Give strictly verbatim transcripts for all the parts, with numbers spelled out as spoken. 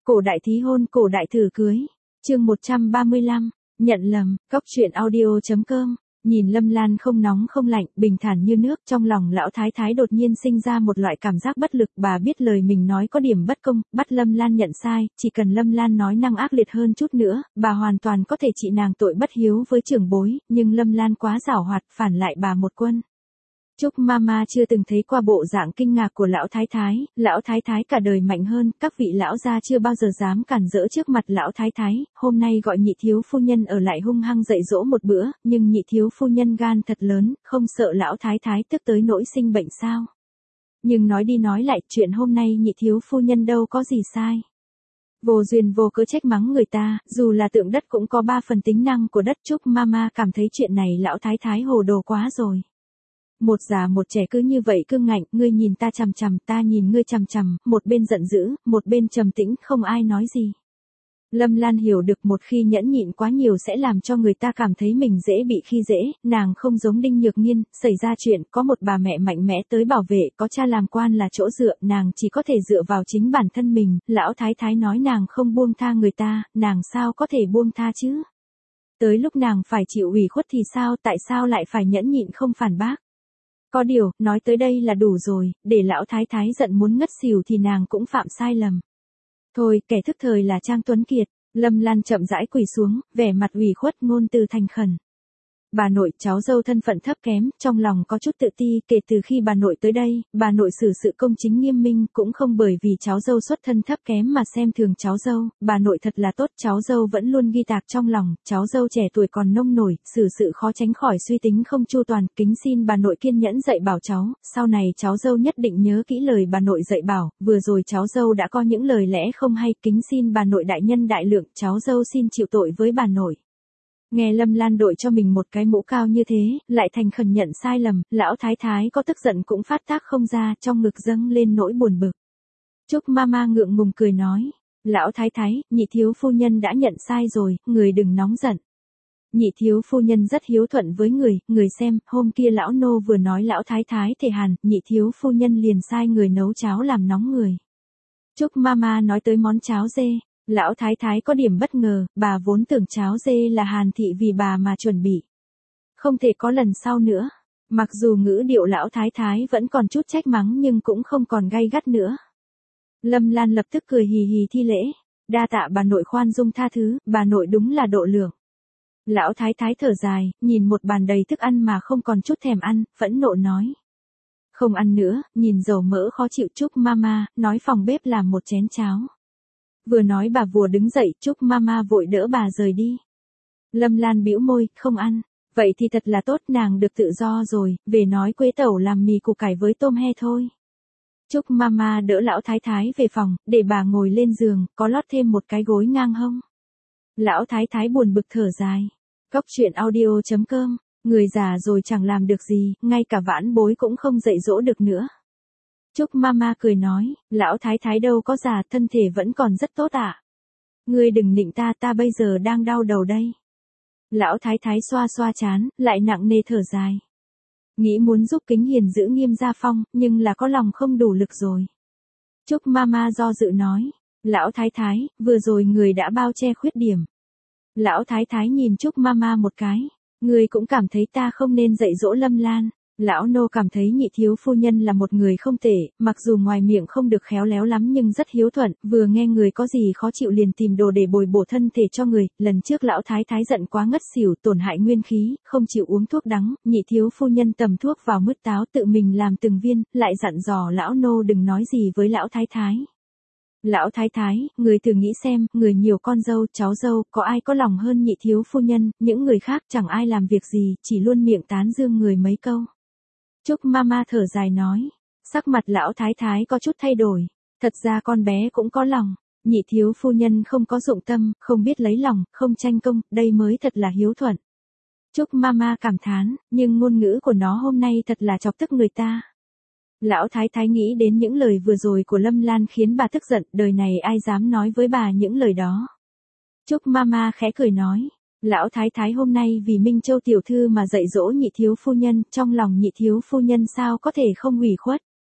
Cổ đại thí hôn, cổ đại thử cưới. Chương một trăm ba mươi lăm, nhận lầm. Cóc truyện audio chấm com. Nhìn Lâm Lan không nóng không lạnh, bình thản như nước, trong lòng lão thái thái đột nhiên sinh ra một loại cảm giác bất lực. Bà biết lời mình nói có điểm bất công, bắt Lâm Lan nhận sai, chỉ cần Lâm Lan nói năng ác liệt hơn chút nữa, bà hoàn toàn có thể trị nàng tội bất hiếu với trưởng bối, nhưng Lâm Lan quá giảo hoạt, phản lại bà một quân. Trúc Mama chưa từng thấy qua bộ dạng kinh ngạc của lão thái thái, lão thái thái cả đời mạnh hơn, các vị lão gia chưa bao giờ dám cản rỡ trước mặt lão thái thái, hôm nay gọi nhị thiếu phu nhân ở lại hung hăng dạy dỗ một bữa, nhưng nhị thiếu phu nhân gan thật lớn, không sợ lão thái thái tức tới nỗi sinh bệnh sao. Nhưng nói đi nói lại, chuyện hôm nay nhị thiếu phu nhân đâu có gì sai. Vô duyên vô cớ trách mắng người ta, dù là tượng đất cũng có ba phần tính năng của đất. Trúc Mama cảm thấy chuyện này lão thái thái hồ đồ quá rồi. Một già một trẻ cứ như vậy cương ngạnh, ngươi nhìn ta chằm chằm, ta nhìn ngươi chằm chằm, một bên giận dữ, một bên trầm tĩnh, không ai nói gì. Lâm Lan hiểu được một khi nhẫn nhịn quá nhiều sẽ làm cho người ta cảm thấy mình dễ bị khi dễ, nàng không giống Đinh Nhược Nhiên, xảy ra chuyện, có một bà mẹ mạnh mẽ tới bảo vệ, có cha làm quan là chỗ dựa, nàng chỉ có thể dựa vào chính bản thân mình, lão thái thái nói nàng không buông tha người ta, nàng sao có thể buông tha chứ? Tới lúc nàng phải chịu ủy khuất thì sao, tại sao lại phải nhẫn nhịn không phản bác? Có điều, nói tới đây là đủ rồi, để lão thái thái giận muốn ngất xỉu thì nàng cũng phạm sai lầm. Thôi, kẻ thức thời là Trang Tuấn Kiệt. Lâm Lan chậm rãi quỳ xuống, vẻ mặt ủy khuất ngôn từ thành khẩn. Bà nội, cháu dâu thân phận thấp kém, trong lòng có chút tự ti, kể từ khi bà nội tới đây, bà nội xử sự công chính nghiêm minh, cũng không bởi vì cháu dâu xuất thân thấp kém mà xem thường cháu dâu, bà nội thật là tốt, cháu dâu vẫn luôn ghi tạc trong lòng, cháu dâu trẻ tuổi còn nông nổi, xử sự khó tránh khỏi suy tính không chu toàn, kính xin bà nội kiên nhẫn dạy bảo cháu, sau này cháu dâu nhất định nhớ kỹ lời bà nội dạy bảo, vừa rồi cháu dâu đã có những lời lẽ không hay, kính xin bà nội đại nhân đại lượng, cháu dâu xin chịu tội với bà nội. Nghe Lâm Lan đội cho mình một cái mũ cao như thế, lại thành khẩn nhận sai lầm, lão thái thái có tức giận cũng phát tác không ra, trong ngực dâng lên nỗi buồn bực. Trúc Mama ngượng ngùng cười nói, lão thái thái, nhị thiếu phu nhân đã nhận sai rồi, người đừng nóng giận. Nhị thiếu phu nhân rất hiếu thuận với người, người xem, hôm kia lão nô vừa nói lão thái thái thể hàn, nhị thiếu phu nhân liền sai người nấu cháo làm nóng người. Trúc Mama nói tới món cháo dê. Lão thái thái có điểm bất ngờ, bà vốn tưởng cháo dê là Hàn thị vì bà mà chuẩn bị. Không thể có lần sau nữa. Mặc dù ngữ điệu lão thái thái vẫn còn chút trách mắng nhưng cũng không còn gay gắt nữa. Lâm Lan lập tức cười hì hì thi lễ. Đa tạ bà nội khoan dung tha thứ, bà nội đúng là độ lượng. Lão thái thái thở dài, nhìn một bàn đầy thức ăn mà không còn chút thèm ăn, phẫn nộ nói. Không ăn nữa, nhìn dầu mỡ khó chịu. Trúc Mama, nói phòng bếp làm một chén cháo. Vừa nói bà vùa đứng dậy, Trúc Mama vội đỡ bà rời đi. Lâm Lan bĩu môi, không ăn. Vậy thì thật là tốt, nàng được tự do rồi, về nói quê tẩu làm mì củ cải với tôm he thôi. Trúc Mama đỡ lão thái thái về phòng, để bà ngồi lên giường, có lót thêm một cái gối ngang hông. Lão thái thái buồn bực thở dài. Cóc truyện audio chấm com, người già rồi chẳng làm được gì, ngay cả vãn bối cũng không dạy dỗ được nữa. Trúc Mama cười nói, lão thái thái đâu có già, thân thể vẫn còn rất tốt ạ. À? Ngươi đừng nịnh ta, ta bây giờ đang đau đầu đây. Lão thái thái xoa xoa chán, lại nặng nề thở dài. Nghĩ muốn giúp Kính Hiền giữ nghiêm gia phong, nhưng là có lòng không đủ lực rồi. Trúc Mama do dự nói, lão thái thái, vừa rồi người đã bao che khuyết điểm. Lão thái thái nhìn Trúc Mama một cái, người cũng cảm thấy ta không nên dạy dỗ Lâm Lan. Lão nô cảm thấy nhị thiếu phu nhân là một người không tệ, mặc dù ngoài miệng không được khéo léo lắm nhưng rất hiếu thuận, vừa nghe người có gì khó chịu liền tìm đồ để bồi bổ thân thể cho người, lần trước lão thái thái giận quá ngất xỉu, tổn hại nguyên khí, không chịu uống thuốc đắng, nhị thiếu phu nhân tầm thuốc vào mứt táo tự mình làm từng viên, lại dặn dò lão nô đừng nói gì với lão thái thái. Lão thái thái, người thử nghĩ xem, người nhiều con dâu, cháu dâu, có ai có lòng hơn nhị thiếu phu nhân, những người khác chẳng ai làm việc gì, chỉ luôn miệng tán dương người mấy câu. Trúc Mama thở dài nói, sắc mặt lão thái thái có chút thay đổi, thật ra con bé cũng có lòng, nhị thiếu phu nhân không có dụng tâm, không biết lấy lòng, không tranh công, đây mới thật là hiếu thuận. Trúc Mama cảm thán, nhưng ngôn ngữ của nó hôm nay thật là chọc tức người ta. Lão thái thái nghĩ đến những lời vừa rồi của Lâm Lan khiến bà tức giận, đời này ai dám nói với bà những lời đó. Trúc Mama khẽ cười nói. Lão thái thái hôm nay vì Minh Châu tiểu thư mà dạy dỗ nhị thiếu phu nhân, trong lòng nhị thiếu phu nhân sao có thể không ủy khuất.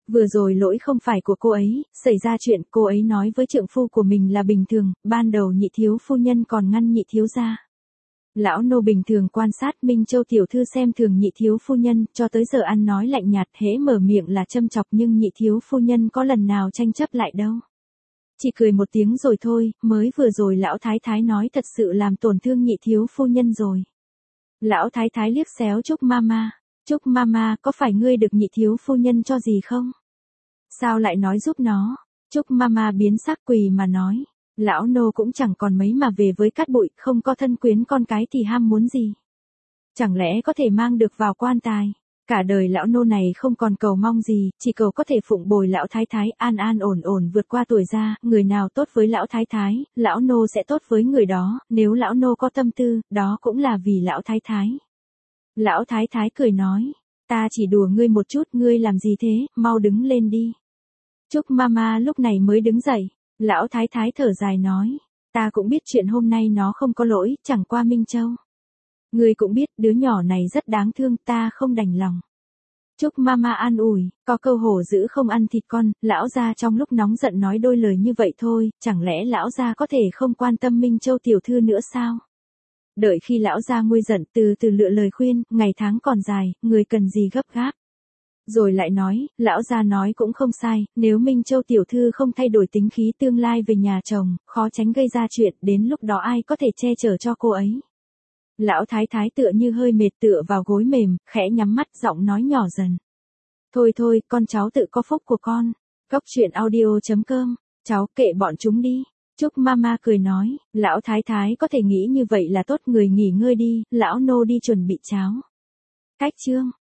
Vừa rồi lỗi không phải của cô ấy, xảy ra chuyện cô ấy nói với trượng phu của mình là bình thường, ban đầu nhị thiếu phu nhân còn ngăn nhị thiếu ra. Lão nô bình thường quan sát Minh Châu tiểu thư xem thường nhị thiếu phu nhân, cho tới giờ ăn nói lạnh nhạt hễ mở miệng là châm chọc nhưng nhị thiếu phu nhân có lần nào tranh chấp lại đâu. Chỉ cười một tiếng rồi thôi, mới vừa rồi lão thái thái nói thật sự làm tổn thương nhị thiếu phu nhân rồi. Lão thái thái liếc xéo Trúc Mama, Trúc Mama có phải ngươi được nhị thiếu phu nhân cho gì không? Sao lại nói giúp nó? Trúc Mama biến sắc quỳ mà nói. Lão nô cũng chẳng còn mấy mà về với cát bụi, không có thân quyến con cái thì ham muốn gì. Chẳng lẽ có thể mang được vào quan tài. Cả đời lão nô này không còn cầu mong gì, chỉ cầu có thể phụng bồi lão thái thái an an ổn ổn vượt qua tuổi già, người nào tốt với lão thái thái, lão nô sẽ tốt với người đó, nếu lão nô có tâm tư, đó cũng là vì lão thái thái. Lão thái thái cười nói, ta chỉ đùa ngươi một chút, ngươi làm gì thế, mau đứng lên đi. Trúc Mama lúc này mới đứng dậy. Lão thái thái thở dài nói, ta cũng biết chuyện hôm nay nó không có lỗi, chẳng qua Minh Châu. Ngươi cũng biết đứa nhỏ này rất đáng thương, ta không đành lòng. Trúc Mama an ủi, có câu hổ dữ không ăn thịt con, lão gia trong lúc nóng giận nói đôi lời như vậy thôi, chẳng lẽ lão gia có thể không quan tâm Minh Châu tiểu thư nữa sao? Đợi khi lão gia nguôi giận từ từ lựa lời khuyên, ngày tháng còn dài, người cần gì gấp gáp. Rồi lại nói, lão gia nói cũng không sai, nếu Minh Châu tiểu thư không thay đổi tính khí tương lai về nhà chồng, khó tránh gây ra chuyện, đến lúc đó ai có thể che chở cho cô ấy. Lão thái thái tựa như hơi mệt tựa vào gối mềm, khẽ nhắm mắt giọng nói nhỏ dần. Thôi thôi, con cháu tự có phúc của con. Cốc truyện audio chấm com, cháu kệ bọn chúng đi. Trúc Mama cười nói, lão thái thái có thể nghĩ như vậy là tốt, người nghỉ ngơi đi, lão nô đi chuẩn bị cháo. Cách chương.